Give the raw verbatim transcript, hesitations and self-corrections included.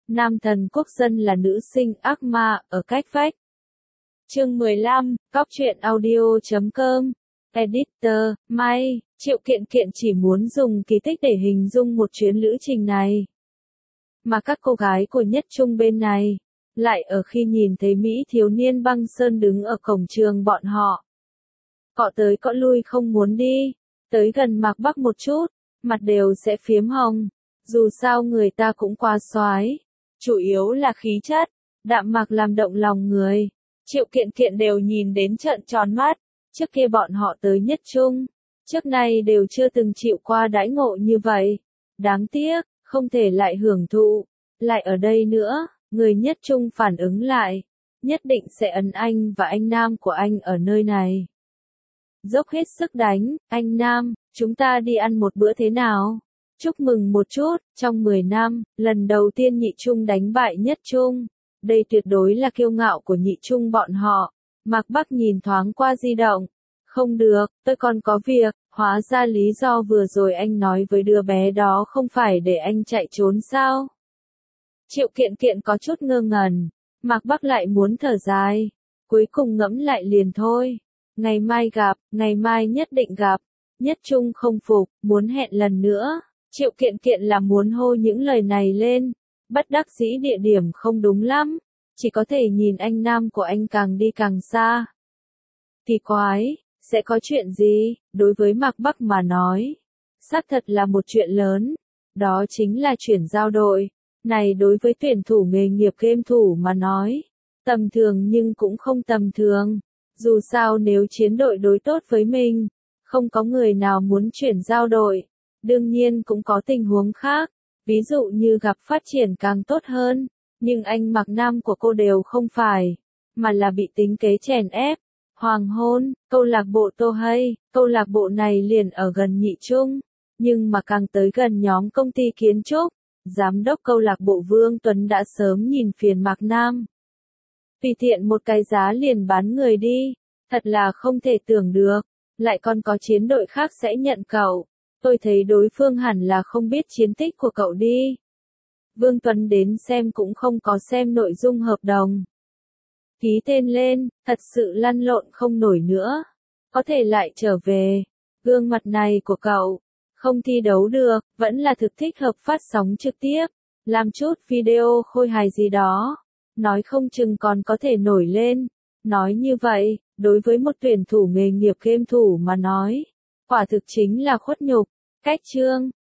nam thần quốc dân là nữ sinh ác ma ở cách vách. Chương mười lăm, cóc truyện audio chấm com. Editor, May, Triệu Kiện Kiện chỉ muốn dùng kỳ tích để hình dung một chuyến lữ trình này. Mà các cô gái của Nhất Trung bên này, lại ở khi nhìn thấy Mỹ thiếu niên băng sơn đứng ở cổng trường bọn họ. Cọ tới cọ lui không muốn đi, tới gần Mạc Bắc một chút, mặt đều sẽ phiếm hồng. Dù sao người ta cũng quá soái, chủ yếu là khí chất, đạm mạc làm động lòng người. Triệu Kiện Kiện đều nhìn đến trợn tròn mắt, trước kia bọn họ tới Nhất Trung, trước nay đều chưa từng chịu qua đãi ngộ như vậy. Đáng tiếc, không thể lại hưởng thụ, lại ở đây nữa, người Nhất Trung phản ứng lại, nhất định sẽ ấn anh và anh Nam của anh ở nơi này. Dốc hết sức đánh, anh Nam, chúng ta đi ăn một bữa thế nào? Chúc mừng một chút, trong mười năm, lần đầu tiên Nhị Trung đánh bại Nhất Trung. Đây tuyệt đối là kiêu ngạo của Nhị Trung bọn họ. Mạc Bắc nhìn thoáng qua di động. Không được, tôi còn có việc, hóa ra lý do vừa rồi anh nói với đứa bé đó không phải để anh chạy trốn sao? Triệu Kiện Kiện có chút ngơ ngẩn. Mạc Bắc lại muốn thở dài. Cuối cùng ngẫm lại liền thôi. Ngày mai gặp, ngày mai nhất định gặp. Nhất Trung không phục, muốn hẹn lần nữa. Triệu Kiện Kiện là muốn hô những lời này lên. Bất đắc dĩ địa điểm không đúng lắm. Chỉ có thể nhìn anh Nam của anh càng đi càng xa. Kỳ quái, sẽ có chuyện gì? Đối với Mạc Bắc mà nói, xác thật là một chuyện lớn. Đó chính là chuyển giao đội. Này đối với tuyển thủ nghề nghiệp game thủ mà nói, tầm thường nhưng cũng không tầm thường. Dù sao nếu chiến đội đối tốt với mình, không có người nào muốn chuyển giao đội. Đương nhiên cũng có tình huống khác, ví dụ như gặp phát triển càng tốt hơn, nhưng anh Mạc Nam của cô đều không phải, mà là bị tính kế chèn ép. Hoàng hôn, câu lạc bộ Tô Hay, câu lạc bộ này liền ở gần Nhị Trung, nhưng mà càng tới gần nhóm công ty kiến trúc, giám đốc câu lạc bộ Vương Tuấn đã sớm nhìn phiền Mạc Nam. Tùy tiện một cái giá liền bán người đi, thật là không thể tưởng được, lại còn có chiến đội khác sẽ nhận cậu. Tôi thấy đối phương hẳn là không biết chiến tích của cậu đi. Vương Tuấn đến xem cũng không có xem nội dung hợp đồng. Ký tên lên, thật sự lăn lộn không nổi nữa. Có thể lại trở về. Gương mặt này của cậu, không thi đấu được, vẫn là thực thích hợp phát sóng trực tiếp. Làm chút video khôi hài gì đó. Nói không chừng còn có thể nổi lên. Nói như vậy, đối với một tuyển thủ nghề nghiệp game thủ mà nói, quả thực chính là khuất nhục. Cách chương,